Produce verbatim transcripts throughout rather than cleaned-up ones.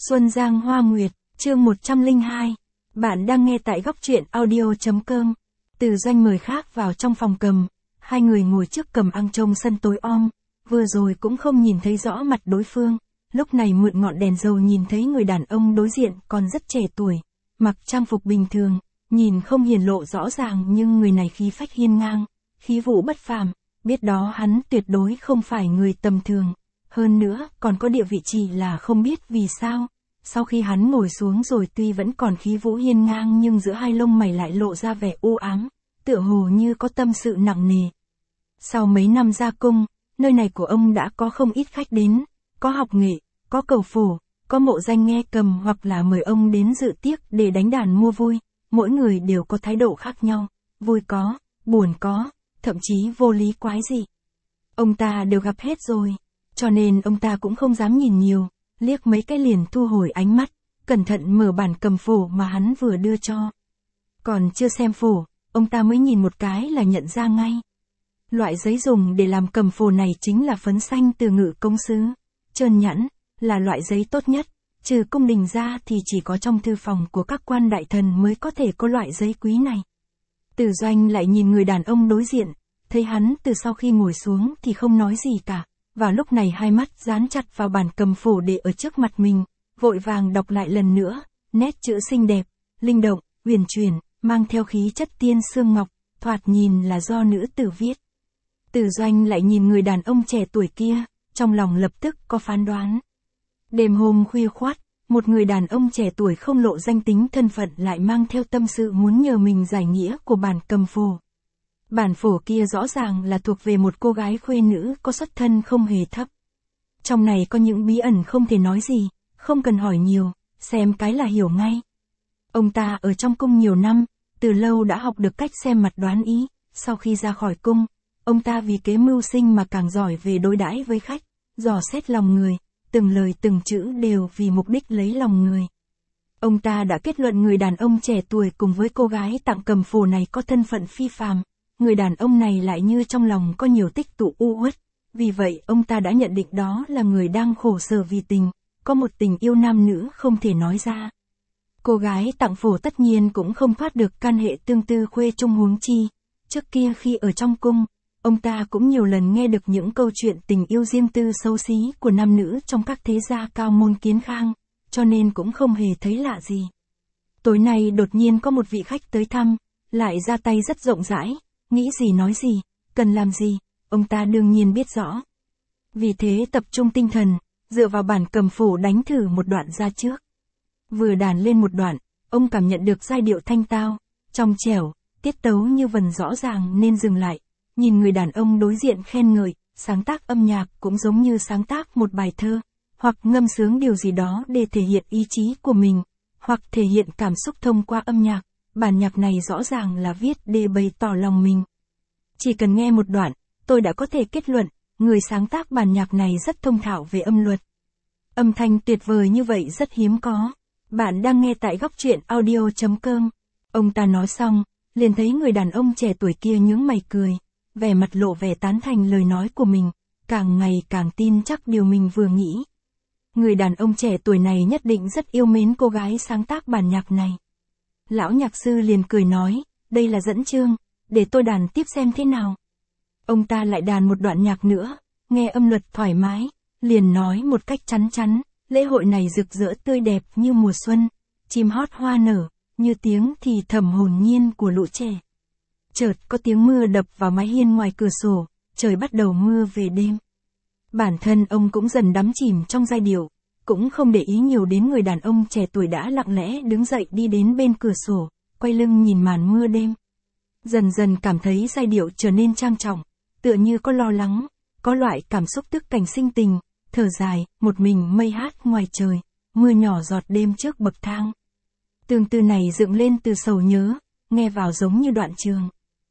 Xuân Giang Hoa Nguyệt, chương một trăm lẻ hai. Bạn đang nghe tại góc truyện audio.com. Từ Doanh mời khác vào trong phòng cầm. Hai người ngồi trước cầm ăn trong sân tối om. Vừa rồi cũng không nhìn thấy rõ mặt đối phương. Lúc này mượn ngọn đèn dầu nhìn thấy người đàn ông đối diện còn rất trẻ tuổi. Mặc trang phục bình thường, nhìn không hiển lộ rõ ràng nhưng người này khí phách hiên ngang, khí vũ bất phàm. Biết đó hắn tuyệt đối không phải người tầm thường. Hơn nữa, còn có địa vị chỉ là không biết vì sao. Sau khi hắn ngồi xuống rồi tuy vẫn còn khí vũ hiên ngang nhưng giữa hai lông mày lại lộ ra vẻ u ám, tựa hồ như có tâm sự nặng nề. Sau mấy năm ra cung, nơi này của ông đã có không ít khách đến, có học nghệ, có cầu phổ, có mộ danh nghe cầm hoặc là mời ông đến dự tiệc để đánh đàn mua vui. Mỗi người đều có thái độ khác nhau, vui có, buồn có, thậm chí vô lý quái gì. Ông ta đều gặp hết rồi. Cho nên ông ta cũng không dám nhìn nhiều, liếc mấy cái liền thu hồi ánh mắt, cẩn thận mở bản cầm phổ mà hắn vừa đưa cho. Còn chưa xem phổ, ông ta mới nhìn một cái là nhận ra ngay. Loại giấy dùng để làm cầm phổ này chính là phấn xanh từ Ngự Công Sứ, trơn nhẵn, là loại giấy tốt nhất, trừ cung đình ra thì chỉ có trong thư phòng của các quan đại thần mới có thể có loại giấy quý này. Từ Doanh lại nhìn người đàn ông đối diện, thấy hắn từ sau khi ngồi xuống thì không nói gì cả. Và lúc này hai mắt dán chặt vào bản cầm phổ để ở trước mặt mình, vội vàng đọc lại lần nữa, nét chữ xinh đẹp, linh động, huyền chuyển, mang theo khí chất tiên sương ngọc, thoạt nhìn là do nữ tử viết. Từ Doanh lại nhìn người đàn ông trẻ tuổi kia, trong lòng lập tức có phán đoán. Đêm hôm khuya khoắt, một người đàn ông trẻ tuổi không lộ danh tính thân phận lại mang theo tâm sự muốn nhờ mình giải nghĩa của bản cầm phổ. Bản phổ kia rõ ràng là thuộc về một cô gái khuê nữ có xuất thân không hề thấp. Trong này có những bí ẩn không thể nói gì, không cần hỏi nhiều, xem cái là hiểu ngay. Ông ta ở trong cung nhiều năm, từ lâu đã học được cách xem mặt đoán ý, sau khi ra khỏi cung, ông ta vì kế mưu sinh mà càng giỏi về đối đãi với khách, dò xét lòng người, từng lời từng chữ đều vì mục đích lấy lòng người. Ông ta đã kết luận người đàn ông trẻ tuổi cùng với cô gái tặng cầm phổ này có thân phận phi phàm. Người đàn ông này lại như trong lòng có nhiều tích tụ u uất, vì vậy ông ta đã nhận định đó là người đang khổ sở vì tình, có một tình yêu nam nữ không thể nói ra. Cô gái tặng phổ tất nhiên cũng không thoát được can hệ tương tư khuê trung huống chi. Trước kia khi ở trong cung, ông ta cũng nhiều lần nghe được những câu chuyện tình yêu riêng tư xấu xí của nam nữ trong các thế gia cao môn kiến khang, cho nên cũng không hề thấy lạ gì. Tối nay đột nhiên có một vị khách tới thăm, lại ra tay rất rộng rãi. Nghĩ gì nói gì, cần làm gì, ông ta đương nhiên biết rõ. Vì thế tập trung tinh thần, dựa vào bản cầm phổ đánh thử một đoạn ra trước. Vừa đàn lên một đoạn, ông cảm nhận được giai điệu thanh tao, trong trẻo, tiết tấu như vần rõ ràng nên dừng lại. Nhìn người đàn ông đối diện khen ngợi, sáng tác âm nhạc cũng giống như sáng tác một bài thơ, hoặc ngâm sướng điều gì đó để thể hiện ý chí của mình, hoặc thể hiện cảm xúc thông qua âm nhạc. Bản nhạc này rõ ràng là viết để bày tỏ lòng mình. Chỉ cần nghe một đoạn, tôi đã có thể kết luận, người sáng tác bản nhạc này rất thông thạo về âm luật. Âm thanh tuyệt vời như vậy rất hiếm có. Bạn đang nghe tại góc truyện audio.com. Ông ta nói xong, liền thấy người đàn ông trẻ tuổi kia nhướng mày cười, vẻ mặt lộ vẻ tán thành lời nói của mình, càng ngày càng tin chắc điều mình vừa nghĩ. Người đàn ông trẻ tuổi này nhất định rất yêu mến cô gái sáng tác bản nhạc này. Lão nhạc sư liền cười nói, đây là dẫn chương, để tôi đàn tiếp xem thế nào. Ông ta lại đàn một đoạn nhạc nữa, nghe âm luật thoải mái, liền nói một cách chắn chắn, lễ hội này rực rỡ tươi đẹp như mùa xuân, chim hót hoa nở, như tiếng thì thầm hồn nhiên của lũ trẻ. Chợt có tiếng mưa đập vào mái hiên ngoài cửa sổ, trời bắt đầu mưa về đêm. Bản thân ông cũng dần đắm chìm trong giai điệu, cũng không để ý nhiều đến người đàn ông trẻ tuổi đã lặng lẽ đứng dậy đi đến bên cửa sổ, quay lưng nhìn màn mưa đêm. Dần dần cảm thấy giai điệu trở nên trang trọng, tựa như có lo lắng, có loại cảm xúc tức cảnh sinh tình, thở dài, một mình mây hát ngoài trời, mưa nhỏ giọt đêm trước bậc thang. Tương tư này dựng lên từ sầu nhớ, nghe vào giống như đoạn trường.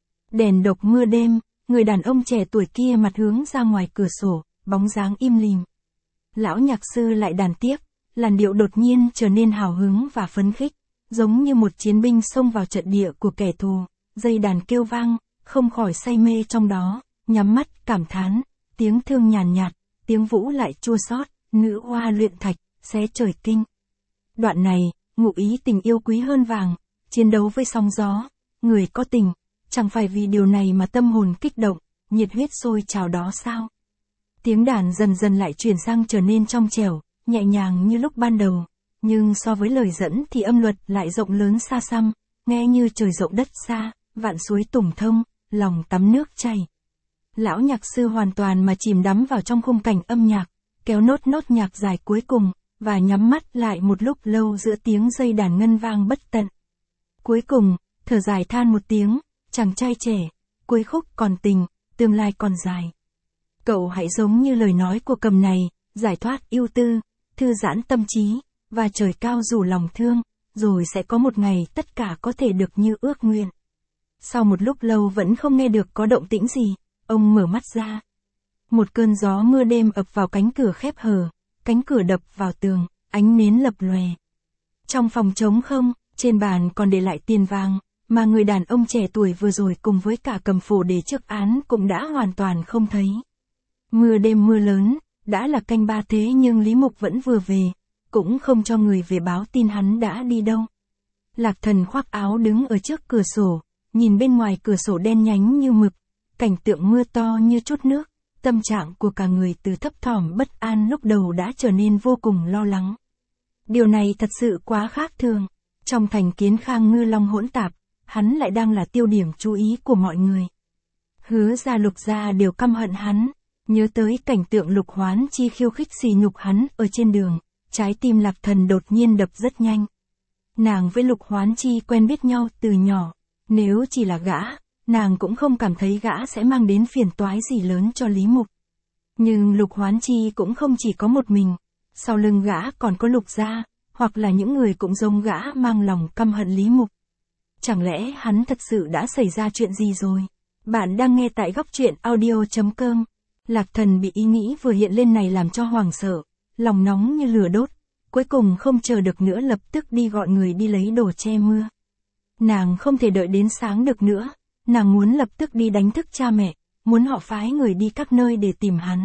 Đèn độc mưa đêm, người đàn ông trẻ tuổi kia mặt hướng ra ngoài cửa sổ, bóng dáng im lìm. Lão nhạc sư lại đàn tiếp, làn điệu đột nhiên trở nên hào hứng và phấn khích, giống như một chiến binh xông vào trận địa của kẻ thù, dây đàn kêu vang, không khỏi say mê trong đó, nhắm mắt cảm thán, tiếng thương nhàn nhạt, tiếng vũ lại chua xót, nữ hoa luyện thạch, xé trời kinh. Đoạn này, ngụ ý tình yêu quý hơn vàng, chiến đấu với sóng gió, người có tình, chẳng phải vì điều này mà tâm hồn kích động, nhiệt huyết sôi trào đó sao? Tiếng đàn dần dần lại chuyển sang trở nên trong trẻo, nhẹ nhàng như lúc ban đầu, nhưng so với lời dẫn thì âm luật lại rộng lớn xa xăm, nghe như trời rộng đất xa, vạn suối tùng thông, lòng tắm nước chảy. Lão nhạc sư hoàn toàn mà chìm đắm vào trong khung cảnh âm nhạc, kéo nốt nốt nhạc dài cuối cùng, và nhắm mắt lại một lúc lâu giữa tiếng dây đàn ngân vang bất tận. Cuối cùng, thở dài than một tiếng, chàng trai trẻ, cuối khúc còn tình, tương lai còn dài. Cậu hãy giống như lời nói của cầm này, giải thoát ưu tư, thư giãn tâm trí, và trời cao rủ lòng thương, rồi sẽ có một ngày tất cả có thể được như ước nguyện. Sau một lúc lâu vẫn không nghe được có động tĩnh gì, ông mở mắt ra. Một cơn gió mưa đêm ập vào cánh cửa khép hờ, cánh cửa đập vào tường, ánh nến lập lòe. Trong phòng trống không, trên bàn còn để lại tiền vàng, mà người đàn ông trẻ tuổi vừa rồi cùng với cả cầm phổ để trước án cũng đã hoàn toàn không thấy. Mưa đêm mưa lớn, đã là canh ba thế nhưng Lý Mục vẫn vừa về, cũng không cho người về báo tin hắn đã đi đâu. Lạc Thần khoác áo đứng ở trước cửa sổ, nhìn bên ngoài cửa sổ đen nhánh như mực, cảnh tượng mưa to như chút nước, tâm trạng của cả người từ thấp thỏm bất an lúc đầu đã trở nên vô cùng lo lắng. Điều này thật sự quá khác thường, trong thành Kiến Khang ngư long hỗn tạp, hắn lại đang là tiêu điểm chú ý của mọi người. Hứa gia Lục gia đều căm hận hắn, nhớ tới cảnh tượng Lục Hoán Chi khiêu khích sỉ nhục hắn ở trên đường, trái tim Lạc Thần đột nhiên đập rất nhanh. Nàng với Lục Hoán Chi quen biết nhau từ nhỏ, nếu chỉ là gã, nàng cũng không cảm thấy gã sẽ mang đến phiền toái gì lớn cho Lý Mục. Nhưng Lục Hoán Chi cũng không chỉ có một mình, sau lưng gã còn có Lục gia, hoặc là những người cũng giống gã mang lòng căm hận Lý Mục. Chẳng lẽ hắn thật sự đã xảy ra chuyện gì rồi? Bạn đang nghe tại góc truyện audio chấm com. Lạc Thần bị ý nghĩ vừa hiện lên này làm cho hoảng sợ, lòng nóng như lửa đốt, cuối cùng không chờ được nữa lập tức đi gọi người đi lấy đồ che mưa. Nàng không thể đợi đến sáng được nữa, nàng muốn lập tức đi đánh thức cha mẹ, muốn họ phái người đi các nơi để tìm hắn.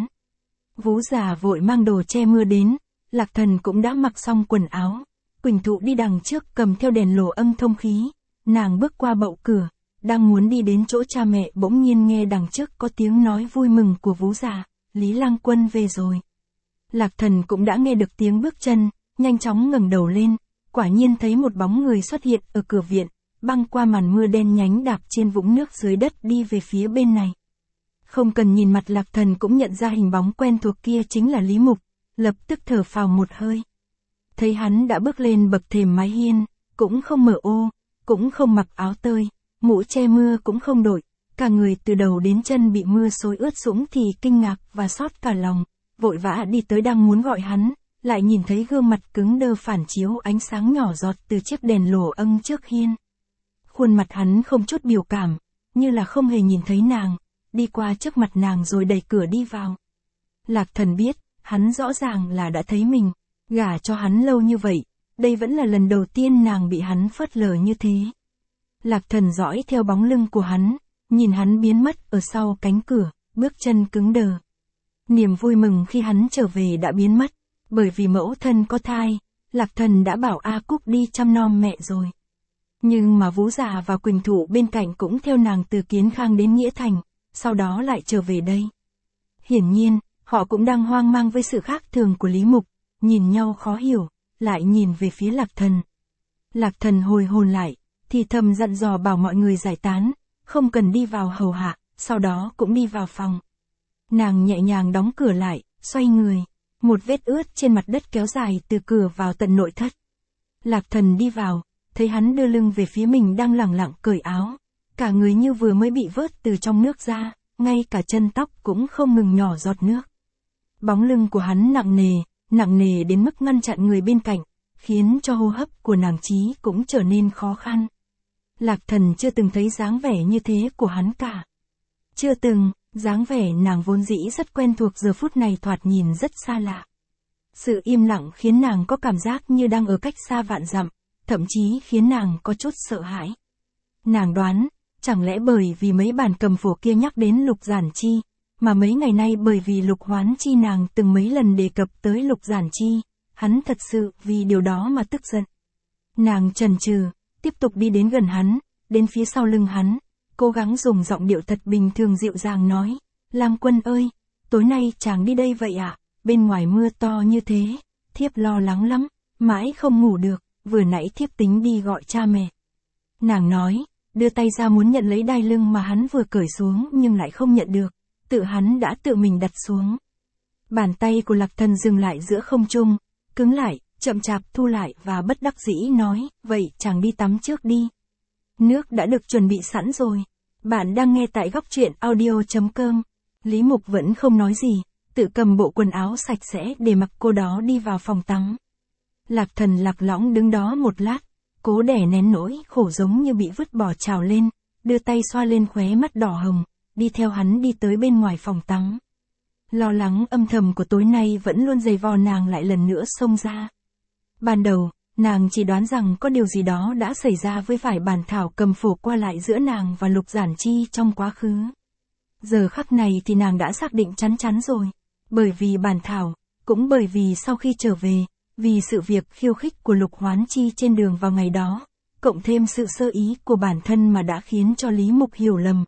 Vú già vội mang đồ che mưa đến, Lạc Thần cũng đã mặc xong quần áo, Quỳnh Thụ đi đằng trước cầm theo đèn lồ âm thông khí, nàng bước qua bậu cửa, đang muốn đi đến chỗ cha mẹ bỗng nhiên nghe đằng trước có tiếng nói vui mừng của vú già, Lý Lang Quân về rồi. Lạc Thần cũng đã nghe được tiếng bước chân, nhanh chóng ngẩng đầu lên, quả nhiên thấy một bóng người xuất hiện ở cửa viện, băng qua màn mưa đen nhánh đạp trên vũng nước dưới đất đi về phía bên này. Không cần nhìn mặt Lạc Thần cũng nhận ra hình bóng quen thuộc kia chính là Lý Mục, lập tức thở phào một hơi. Thấy hắn đã bước lên bậc thềm mái hiên, cũng không mở ô, cũng không mặc áo tơi, mũ che mưa cũng không đội, cả người từ đầu đến chân bị mưa xối ướt sũng thì kinh ngạc và xót cả lòng, vội vã đi tới đang muốn gọi hắn, lại nhìn thấy gương mặt cứng đơ phản chiếu ánh sáng nhỏ giọt từ chiếc đèn lồ âm trước hiên. Khuôn mặt hắn không chút biểu cảm, như là không hề nhìn thấy nàng, đi qua trước mặt nàng rồi đẩy cửa đi vào. Lạc Thần biết, hắn rõ ràng là đã thấy mình, gả cho hắn lâu như vậy, đây vẫn là lần đầu tiên nàng bị hắn phớt lờ như thế. Lạc Thần dõi theo bóng lưng của hắn, nhìn hắn biến mất ở sau cánh cửa, bước chân cứng đờ. Niềm vui mừng khi hắn trở về đã biến mất, bởi vì mẫu thân có thai, Lạc Thần đã bảo A Cúc đi chăm nom mẹ rồi. Nhưng mà Vú già và Quỳnh Thụ bên cạnh cũng theo nàng từ Kiến Khang đến Nghĩa Thành, sau đó lại trở về đây. Hiển nhiên, họ cũng đang hoang mang với sự khác thường của Lý Mục, nhìn nhau khó hiểu, lại nhìn về phía Lạc Thần. Lạc Thần hồi hồn lại, thì thầm dặn dò bảo mọi người giải tán, không cần đi vào hầu hạ, sau đó cũng đi vào phòng. Nàng nhẹ nhàng đóng cửa lại, xoay người, một vết ướt trên mặt đất kéo dài từ cửa vào tận nội thất. Lạc Thần đi vào, thấy hắn đưa lưng về phía mình đang lẳng lặng cởi áo, cả người như vừa mới bị vớt từ trong nước ra, ngay cả chân tóc cũng không ngừng nhỏ giọt nước. Bóng lưng của hắn nặng nề, nặng nề đến mức ngăn chặn người bên cạnh, khiến cho hô hấp của nàng Chí cũng trở nên khó khăn. Lạc Thần chưa từng thấy dáng vẻ như thế của hắn cả. Chưa từng, dáng vẻ nàng vốn dĩ rất quen thuộc giờ phút này thoạt nhìn rất xa lạ. Sự im lặng khiến nàng có cảm giác như đang ở cách xa vạn dặm, thậm chí khiến nàng có chút sợ hãi. Nàng đoán, chẳng lẽ bởi vì mấy bản cầm phổ kia nhắc đến Lục Giản Chi, mà mấy ngày nay bởi vì Lục Hoán Chi nàng từng mấy lần đề cập tới Lục Giản Chi, hắn thật sự vì điều đó mà tức giận. Nàng chần chừ, tiếp tục đi đến gần hắn, đến phía sau lưng hắn, cố gắng dùng giọng điệu thật bình thường dịu dàng nói, Lang Quân ơi, tối nay chàng đi đây vậy ạ, à? Bên ngoài mưa to như thế, thiếp lo lắng lắm, mãi không ngủ được, vừa nãy thiếp tính đi gọi cha mẹ. Nàng nói, đưa tay ra muốn nhận lấy đai lưng mà hắn vừa cởi xuống nhưng lại không nhận được, tự hắn đã tự mình đặt xuống. Bàn tay của Lạc Thần dừng lại giữa không trung, cứng lại, chậm chạp thu lại và bất đắc dĩ nói, vậy chàng đi tắm trước đi. Nước đã được chuẩn bị sẵn rồi. Bạn đang nghe tại góc truyện audio chấm com. Lý Mục vẫn không nói gì, tự cầm bộ quần áo sạch sẽ để mặc cô đó đi vào phòng tắm. Lạc Thần lạc lõng đứng đó một lát, cố đè nén nỗi khổ giống như bị vứt bỏ trào lên, đưa tay xoa lên khóe mắt đỏ hồng, đi theo hắn đi tới bên ngoài phòng tắm. Lo lắng âm thầm của tối nay vẫn luôn giày vò nàng lại lần nữa xông ra. Ban đầu, nàng chỉ đoán rằng có điều gì đó đã xảy ra với vải bản thảo cầm phổ qua lại giữa nàng và Lục Giản Chi trong quá khứ. Giờ khắc này thì nàng đã xác định chắn chắn rồi. Bởi vì bản thảo, cũng bởi vì sau khi trở về, vì sự việc khiêu khích của Lục Hoán Chi trên đường vào ngày đó, cộng thêm sự sơ ý của bản thân mà đã khiến cho Lý Mục hiểu lầm.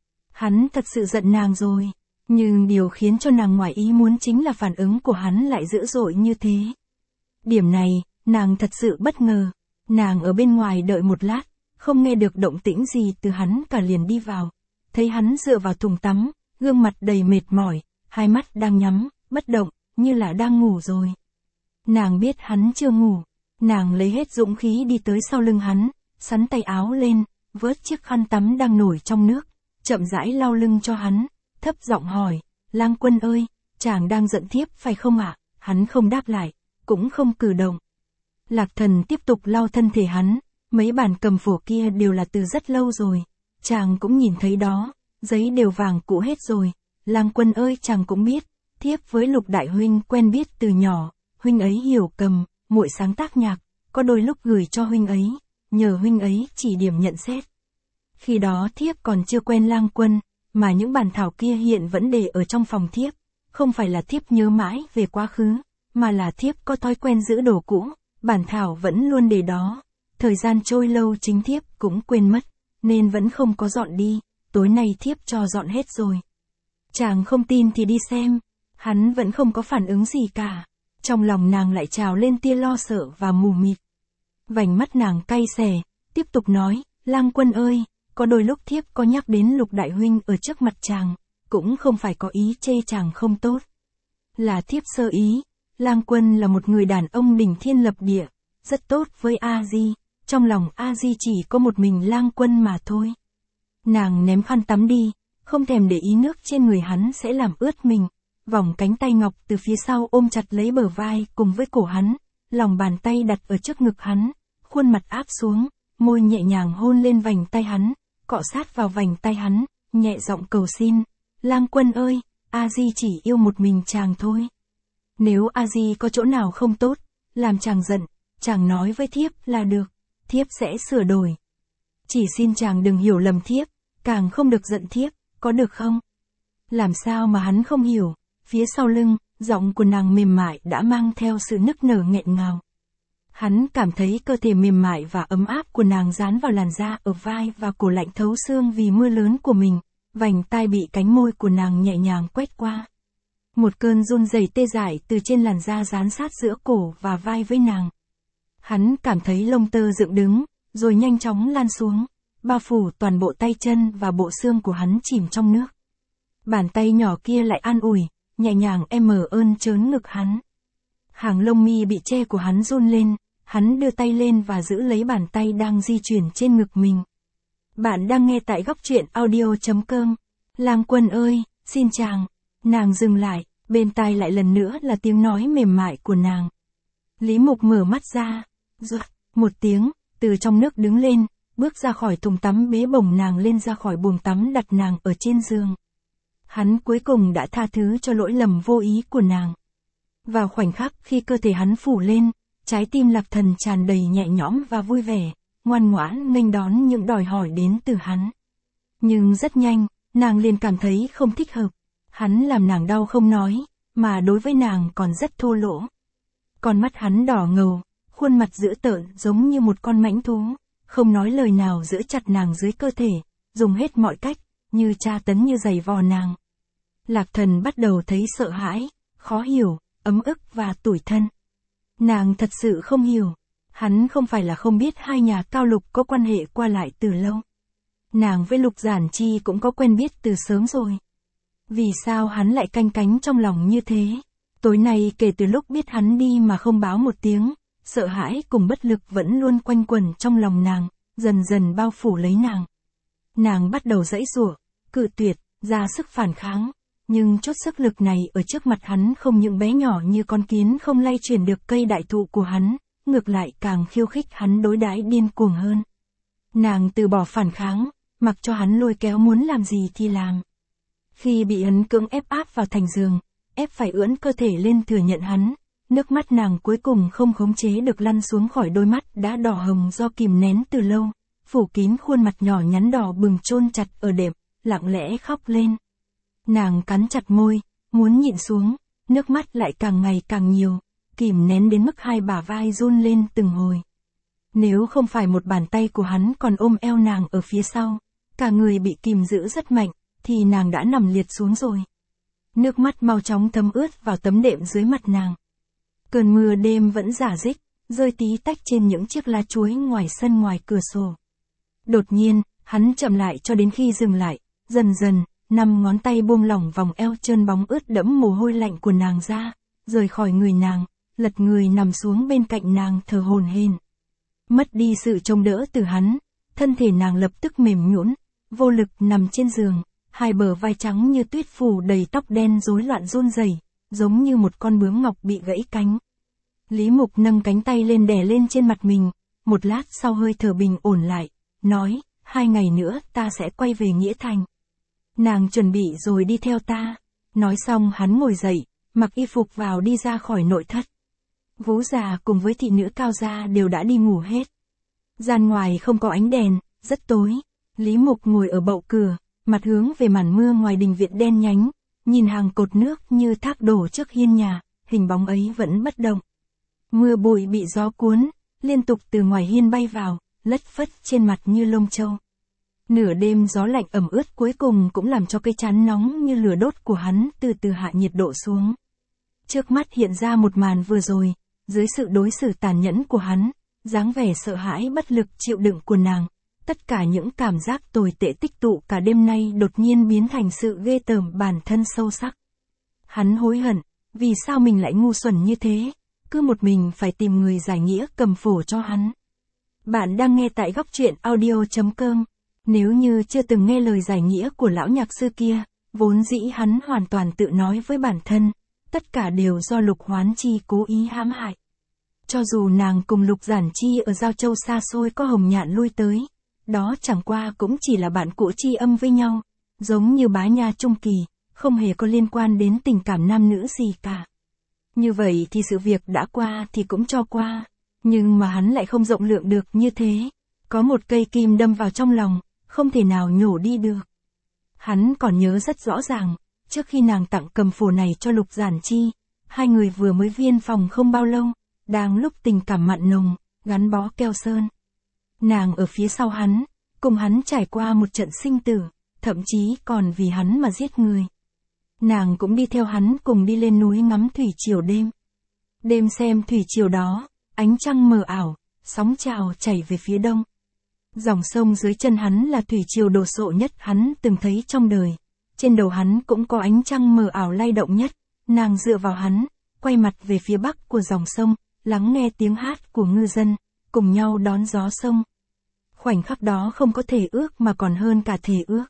Hắn thật sự giận nàng rồi, nhưng điều khiến cho nàng ngoài ý muốn chính là phản ứng của hắn lại dữ dội như thế. Điểm này, nàng thật sự bất ngờ. Nàng ở bên ngoài đợi một lát, không nghe được động tĩnh gì từ hắn cả liền đi vào. Thấy hắn dựa vào thùng tắm, gương mặt đầy mệt mỏi, hai mắt đang nhắm, bất động, như là đang ngủ rồi. Nàng biết hắn chưa ngủ. Nàng lấy hết dũng khí đi tới sau lưng hắn, xắn tay áo lên, vớt chiếc khăn tắm đang nổi trong nước, chậm rãi lau lưng cho hắn, thấp giọng hỏi, Lang Quân ơi, chàng đang giận thiếp phải không ạ? Hắn không đáp lại, cũng không cử động. Lạc Thần tiếp tục lau thân thể hắn, mấy bản cầm phổ kia đều là từ rất lâu rồi, chàng cũng nhìn thấy đó, giấy đều vàng cũ hết rồi. Lang Quân ơi, chàng cũng biết, thiếp với Lục đại huynh quen biết từ nhỏ, huynh ấy hiểu cầm, muội sáng tác nhạc, có đôi lúc gửi cho huynh ấy, nhờ huynh ấy chỉ điểm nhận xét. Khi đó thiếp còn chưa quen Lang Quân, mà những bản thảo kia hiện vẫn để ở trong phòng thiếp, không phải là thiếp nhớ mãi về quá khứ, mà là thiếp có thói quen giữ đồ cũ, bản thảo vẫn luôn để đó. Thời gian trôi lâu chính thiếp cũng quên mất, nên vẫn không có dọn đi, tối nay thiếp cho dọn hết rồi. Chàng không tin thì đi xem, hắn vẫn không có phản ứng gì cả. Trong lòng nàng lại trào lên tia lo sợ và mù mịt. Vành mắt nàng cay xè, tiếp tục nói, Lang Quân ơi, có đôi lúc thiếp có nhắc đến Lục đại huynh ở trước mặt chàng, cũng không phải có ý chê chàng không tốt. Là thiếp sơ ý, Lang Quân là một người đàn ông đỉnh thiên lập địa, rất tốt với A Di, trong lòng A Di chỉ có một mình Lang Quân mà thôi. Nàng ném khăn tắm đi, không thèm để ý nước trên người hắn sẽ làm ướt mình, vòng cánh tay ngọc từ phía sau ôm chặt lấy bờ vai cùng với cổ hắn, lòng bàn tay đặt ở trước ngực hắn, khuôn mặt áp xuống, môi nhẹ nhàng hôn lên vành tay hắn, cọ sát vào vành tay hắn, nhẹ giọng cầu xin, Lang Quân ơi, A Di chỉ yêu một mình chàng thôi. Nếu A Di có chỗ nào không tốt, làm chàng giận, chàng nói với thiếp là được, thiếp sẽ sửa đổi. Chỉ xin chàng đừng hiểu lầm thiếp, càng không được giận thiếp, có được không? Làm sao mà hắn không hiểu, phía sau lưng, giọng của nàng mềm mại đã mang theo sự nức nở nghẹn ngào. Hắn cảm thấy cơ thể mềm mại và ấm áp của nàng dán vào làn da ở vai và cổ lạnh thấu xương vì mưa lớn của mình, vành tai bị cánh môi của nàng nhẹ nhàng quét qua. Một cơn run rẩy tê dại từ trên làn da dán sát giữa cổ và vai với nàng. Hắn cảm thấy lông tơ dựng đứng, rồi nhanh chóng lan xuống, bao phủ toàn bộ tay chân và bộ xương của hắn chìm trong nước. Bàn tay nhỏ kia lại an ủi, nhẹ nhàng em mờ ơn trớn ngực hắn. Hàng lông mi bị che của hắn run lên, hắn đưa tay lên và giữ lấy bàn tay đang di chuyển trên ngực mình. Bạn đang nghe tại góc truyện audio chấm com. Lang Quân ơi, xin chàng. Nàng dừng lại, bên tai lại lần nữa là tiếng nói mềm mại của nàng. Lý Mục mở mắt ra, ruột, một tiếng, từ trong nước đứng lên, bước ra khỏi thùng tắm bế bổng nàng lên ra khỏi buồng tắm đặt nàng ở trên giường. Hắn cuối cùng đã tha thứ cho lỗi lầm vô ý của nàng. Vào khoảnh khắc khi cơ thể hắn phủ lên, trái tim Lạc Thần tràn đầy nhẹ nhõm và vui vẻ, ngoan ngoãn nghênh đón những đòi hỏi đến từ hắn. Nhưng rất nhanh, nàng liền cảm thấy không thích hợp. Hắn làm nàng đau không nói, mà đối với nàng còn rất thô lỗ. Con mắt hắn đỏ ngầu, khuôn mặt dữ tợn giống như một con mãnh thú, không nói lời nào giữ chặt nàng dưới cơ thể, dùng hết mọi cách, như tra tấn như giày vò nàng. Lạc Thần bắt đầu thấy sợ hãi, khó hiểu, ấm ức và tủi thân. Nàng thật sự không hiểu. Hắn không phải là không biết hai nhà Cao Lục có quan hệ qua lại từ lâu. Nàng với Lục Giản Chi cũng có quen biết từ sớm rồi. Vì sao hắn lại canh cánh trong lòng như thế? Tối nay kể từ lúc biết hắn đi mà không báo một tiếng, sợ hãi cùng bất lực vẫn luôn quanh quẩn trong lòng nàng, dần dần bao phủ lấy nàng. Nàng bắt đầu giãy giụa, cự tuyệt, ra sức phản kháng, nhưng chút sức lực này ở trước mặt hắn không những bé nhỏ như con kiến không lay chuyển được cây đại thụ của hắn, ngược lại càng khiêu khích hắn đối đãi điên cuồng hơn. Nàng từ bỏ phản kháng, mặc cho hắn lôi kéo muốn làm gì thì làm. Khi bị hắn cưỡng ép áp vào thành giường, ép phải ưỡn cơ thể lên thừa nhận hắn, nước mắt nàng cuối cùng không khống chế được lăn xuống khỏi đôi mắt đã đỏ hồng do kìm nén từ lâu, phủ kín khuôn mặt nhỏ nhắn đỏ bừng chôn chặt ở đệm, lặng lẽ khóc lên. Nàng cắn chặt môi, muốn nhịn xuống, nước mắt lại càng ngày càng nhiều, kìm nén đến mức hai bả vai run lên từng hồi. Nếu không phải một bàn tay của hắn còn ôm eo nàng ở phía sau, cả người bị kìm giữ rất mạnh, thì nàng đã nằm liệt xuống rồi. Nước mắt mau chóng thấm ướt vào tấm đệm dưới mặt nàng. Cơn mưa đêm vẫn rả rích, rơi tí tách trên những chiếc lá chuối ngoài sân ngoài cửa sổ. Đột nhiên, hắn chậm lại cho đến khi dừng lại, dần dần, năm ngón tay buông lỏng vòng eo trơn bóng ướt đẫm mồ hôi lạnh của nàng ra, rời khỏi người nàng, lật người nằm xuống bên cạnh nàng thở hổn hển. Mất đi sự trông đỡ từ hắn, thân thể nàng lập tức mềm nhũn, vô lực nằm trên giường, hai bờ vai trắng như tuyết phủ đầy tóc đen rối loạn run rẩy, giống như một con bướm ngọc bị gãy cánh. Lý Mục nâng cánh tay lên đè lên trên mặt mình, một lát sau hơi thở bình ổn lại, nói, hai ngày nữa ta sẽ quay về Nghĩa Thành. Nàng chuẩn bị rồi đi theo ta. Nói xong hắn ngồi dậy, mặc y phục vào đi ra khỏi nội thất. Vũ già cùng với thị nữ Cao gia đều đã đi ngủ hết. Gian ngoài không có ánh đèn, rất tối. Lý Mục ngồi ở bậu cửa, mặt hướng về màn mưa ngoài đình viện đen nhánh, nhìn hàng cột nước như thác đổ trước hiên nhà, hình bóng ấy vẫn bất động. Mưa bụi bị gió cuốn, liên tục từ ngoài hiên bay vào, lất phất trên mặt như lông châu. Nửa đêm gió lạnh ẩm ướt cuối cùng cũng làm cho cái trán nóng như lửa đốt của hắn từ từ hạ nhiệt độ xuống. Trước mắt hiện ra một màn vừa rồi, dưới sự đối xử tàn nhẫn của hắn, dáng vẻ sợ hãi bất lực chịu đựng của nàng, tất cả những cảm giác tồi tệ tích tụ cả đêm nay đột nhiên biến thành sự ghê tởm bản thân sâu sắc. Hắn hối hận, vì sao mình lại ngu xuẩn như thế, cứ một mình phải tìm người giải nghĩa cầm phổ cho hắn. Bạn đang nghe tại góc truyện audio chấm com. Nếu như chưa từng nghe lời giải nghĩa của lão nhạc sư kia, vốn dĩ hắn hoàn toàn tự nói với bản thân, tất cả đều do Lục Hoán Chi cố ý hãm hại. Cho dù nàng cùng Lục Giản Chi ở Giao Châu xa xôi có Hồng Nhạn lui tới, đó chẳng qua cũng chỉ là bạn cũ tri âm với nhau, giống như bá nha trung kỳ, không hề có liên quan đến tình cảm nam nữ gì cả. Như vậy thì sự việc đã qua thì cũng cho qua, nhưng mà hắn lại không rộng lượng được như thế. Có một cây kim đâm vào trong lòng, không thể nào nhổ đi được. Hắn còn nhớ rất rõ ràng, trước khi nàng tặng cầm phổ này cho Lục Giản Chi, hai người vừa mới viên phòng không bao lâu, đang lúc tình cảm mặn nồng, gắn bó keo sơn. Nàng ở phía sau hắn, cùng hắn trải qua một trận sinh tử, thậm chí còn vì hắn mà giết người. Nàng cũng đi theo hắn cùng đi lên núi ngắm thủy triều đêm. Đêm xem thủy triều đó, ánh trăng mờ ảo, sóng trào chảy về phía đông. Dòng sông dưới chân hắn là thủy triều đồ sộ nhất hắn từng thấy trong đời. Trên đầu hắn cũng có ánh trăng mờ ảo lay động nhất. Nàng dựa vào hắn, quay mặt về phía bắc của dòng sông, lắng nghe tiếng hát của ngư dân, cùng nhau đón gió sông. Khoảnh khắc đó không có thể ước mà còn hơn cả thể ước.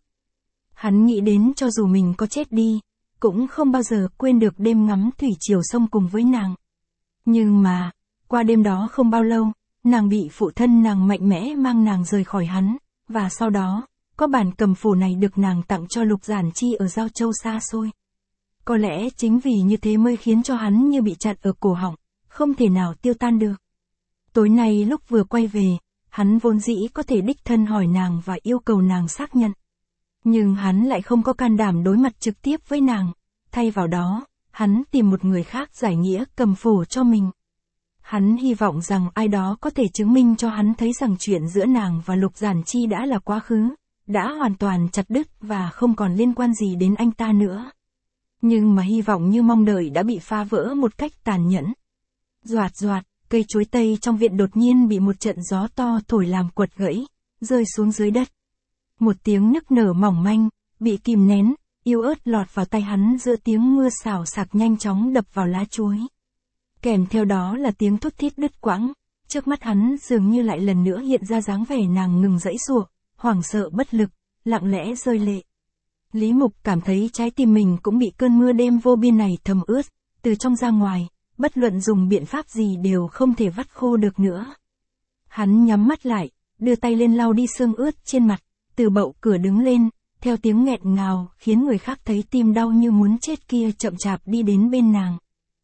Hắn nghĩ đến cho dù mình có chết đi, cũng không bao giờ quên được đêm ngắm thủy triều sông cùng với nàng. Nhưng mà, qua đêm đó không bao lâu, nàng bị phụ thân nàng mạnh mẽ mang nàng rời khỏi hắn, và sau đó, có bản cầm phổ này được nàng tặng cho Lục Giản Chi ở Giao Châu xa xôi. Có lẽ chính vì như thế mới khiến cho hắn như bị chặt ở cổ họng, không thể nào tiêu tan được. Tối nay lúc vừa quay về, hắn vốn dĩ có thể đích thân hỏi nàng và yêu cầu nàng xác nhận. Nhưng hắn lại không có can đảm đối mặt trực tiếp với nàng, thay vào đó, hắn tìm một người khác giải nghĩa cầm phổ cho mình. Hắn hy vọng rằng ai đó có thể chứng minh cho hắn thấy rằng chuyện giữa nàng và Lục Giản Chi đã là quá khứ, đã hoàn toàn chặt đứt và không còn liên quan gì đến anh ta nữa. Nhưng mà hy vọng như mong đợi đã bị phá vỡ một cách tàn nhẫn. Doạt doạt, cây chuối tây trong viện đột nhiên bị một trận gió to thổi làm quật gãy, rơi xuống dưới đất. Một tiếng nức nở mỏng manh, bị kìm nén, yếu ớt lọt vào tay hắn giữa tiếng mưa xào xạc nhanh chóng đập vào lá chuối. Kèm theo đó là tiếng thút thít đứt quãng, trước mắt hắn dường như lại lần nữa hiện ra dáng vẻ nàng ngừng giãy giụa, hoảng sợ bất lực, lặng lẽ rơi lệ. Lý Mục cảm thấy trái tim mình cũng bị cơn mưa đêm vô biên này thấm ướt, từ trong ra ngoài, bất luận dùng biện pháp gì đều không thể vắt khô được nữa. Hắn nhắm mắt lại, đưa tay lên lau đi sương ướt trên mặt, từ bậu cửa đứng lên, theo tiếng nghẹn ngào khiến người khác thấy tim đau như muốn chết kia chậm chạp đi đến bên nàng.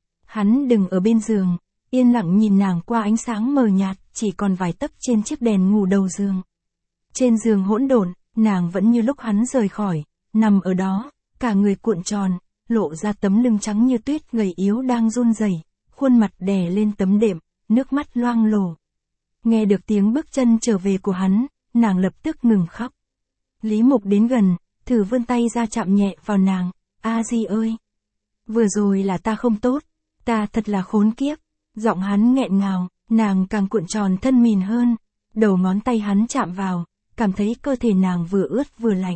Hắn đứng ở bên giường, yên lặng nhìn nàng qua ánh sáng mờ nhạt, chỉ còn vài tấc trên chiếc đèn ngủ đầu giường. Trên giường hỗn độn, nàng vẫn như lúc hắn rời khỏi, nằm ở đó, cả người cuộn tròn, lộ ra tấm lưng trắng như tuyết gầy yếu đang run rẩy, khuôn mặt đè lên tấm đệm, nước mắt loang lổ. Nghe được tiếng bước chân trở về của hắn, nàng lập tức ngừng khóc. Lý Mục đến gần, thử vươn tay ra chạm nhẹ vào nàng, "A Di ơi, vừa rồi là ta không tốt, ta thật là khốn kiếp." Giọng hắn nghẹn ngào, nàng càng cuộn tròn thân mìn hơn, đầu ngón tay hắn chạm vào, cảm thấy cơ thể nàng vừa ướt vừa lạnh.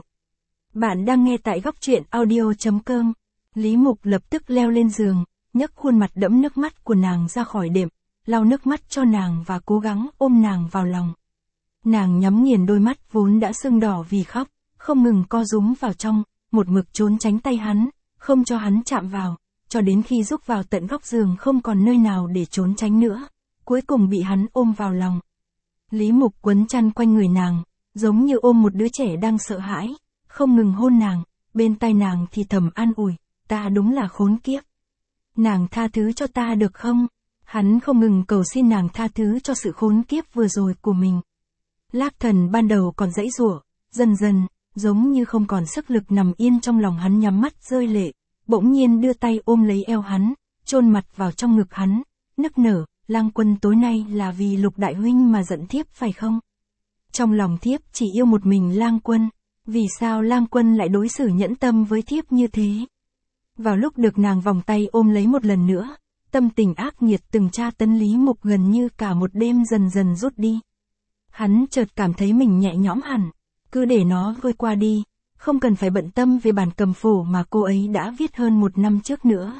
Bạn đang nghe tại góc truyện audio chấm com. Lý Mục lập tức leo lên giường, nhấc khuôn mặt đẫm nước mắt của nàng ra khỏi đệm, lau nước mắt cho nàng và cố gắng ôm nàng vào lòng. Nàng nhắm nghiền đôi mắt vốn đã sưng đỏ vì khóc, không ngừng co rúm vào trong, một mực trốn tránh tay hắn, không cho hắn chạm vào, cho đến khi rúc vào tận góc giường không còn nơi nào để trốn tránh nữa, cuối cùng bị hắn ôm vào lòng. Lý Mục quấn chăn quanh người nàng, giống như ôm một đứa trẻ đang sợ hãi, không ngừng hôn nàng, bên tai nàng thì thầm an ủi, "Ta đúng là khốn kiếp. Nàng tha thứ cho ta được không?" Hắn không ngừng cầu xin nàng tha thứ cho sự khốn kiếp vừa rồi của mình. Lác Thần ban đầu còn giãy giụa, dần dần, giống như không còn sức lực nằm yên trong lòng hắn nhắm mắt rơi lệ, bỗng nhiên đưa tay ôm lấy eo hắn, chôn mặt vào trong ngực hắn, nức nở, "Lang Quân tối nay là vì Lục đại huynh mà giận thiếp phải không? Trong lòng thiếp chỉ yêu một mình Lang Quân, vì sao Lang Quân lại đối xử nhẫn tâm với thiếp như thế?" Vào lúc được nàng vòng tay ôm lấy một lần nữa, tâm tình ác nghiệt từng tra tấn Lý Mục gần như cả một đêm dần dần rút đi. Hắn chợt cảm thấy mình nhẹ nhõm hẳn, cứ để nó vơi qua đi, không cần phải bận tâm về bản cầm phổ mà cô ấy đã viết hơn một năm trước nữa.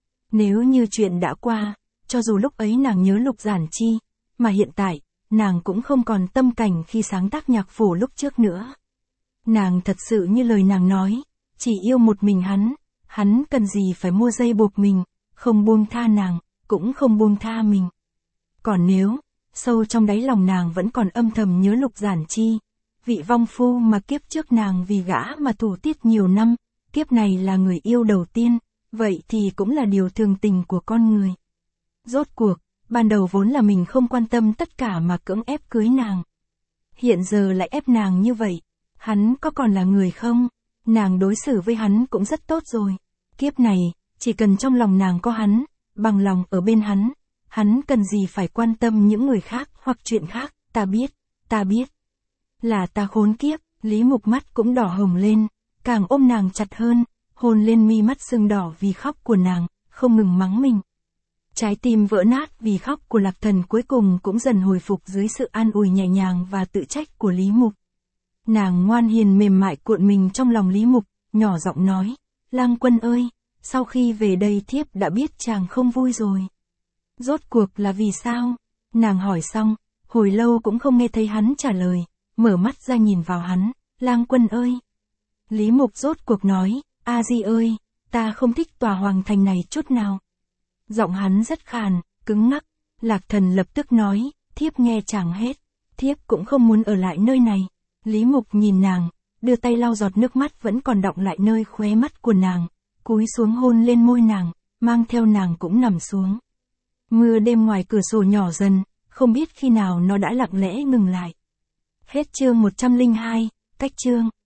Nếu như chuyện đã qua, cho dù lúc ấy nàng nhớ Lục Giản Chi, mà hiện tại, nàng cũng không còn tâm cảnh khi sáng tác nhạc phổ lúc trước nữa. Nàng thật sự như lời nàng nói, chỉ yêu một mình hắn, hắn cần gì phải mua dây buộc mình, không buông tha nàng, cũng không buông tha mình. Còn nếu, sâu trong đáy lòng nàng vẫn còn âm thầm nhớ Lục Giản Chi, vị vong phu mà kiếp trước nàng vì gã mà thủ tiết nhiều năm, kiếp này là người yêu đầu tiên, vậy thì cũng là điều thường tình của con người. Rốt cuộc, ban đầu vốn là mình không quan tâm tất cả mà cưỡng ép cưới nàng. Hiện giờ lại ép nàng như vậy, hắn có còn là người không? Nàng đối xử với hắn cũng rất tốt rồi. Kiếp này, chỉ cần trong lòng nàng có hắn, bằng lòng ở bên hắn, hắn cần gì phải quan tâm những người khác hoặc chuyện khác, ta biết, ta biết. Là ta khốn kiếp, Lý Mục mắt cũng đỏ hồng lên, càng ôm nàng chặt hơn, hôn lên mi mắt sưng đỏ vì khóc của nàng, không ngừng mắng mình. Trái tim vỡ nát vì khóc của Lạc Thần cuối cùng cũng dần hồi phục dưới sự an ủi nhẹ nhàng và tự trách của Lý Mục. Nàng ngoan hiền mềm mại cuộn mình trong lòng Lý Mục, nhỏ giọng nói, "Lang Quân ơi, sau khi về đây thiếp đã biết chàng không vui rồi." Rốt cuộc là vì sao? Nàng hỏi xong, hồi lâu cũng không nghe thấy hắn trả lời, mở mắt ra nhìn vào hắn, "Lang Quân ơi." Lý Mục rốt cuộc nói, "A Di ơi, ta không thích tòa hoàng thành này chút nào." Giọng hắn rất khàn, cứng ngắc. Lạc Thần lập tức nói, "Thiếp nghe chàng hết, thiếp cũng không muốn ở lại nơi này." Lý Mục nhìn nàng, đưa tay lau giọt nước mắt vẫn còn đọng lại nơi khóe mắt của nàng, cúi xuống hôn lên môi nàng, mang theo nàng cũng nằm xuống. Mưa đêm ngoài cửa sổ nhỏ dần, không biết khi nào nó đã lặng lẽ ngừng lại. Hết chương một trăm lẻ hai, cách chương.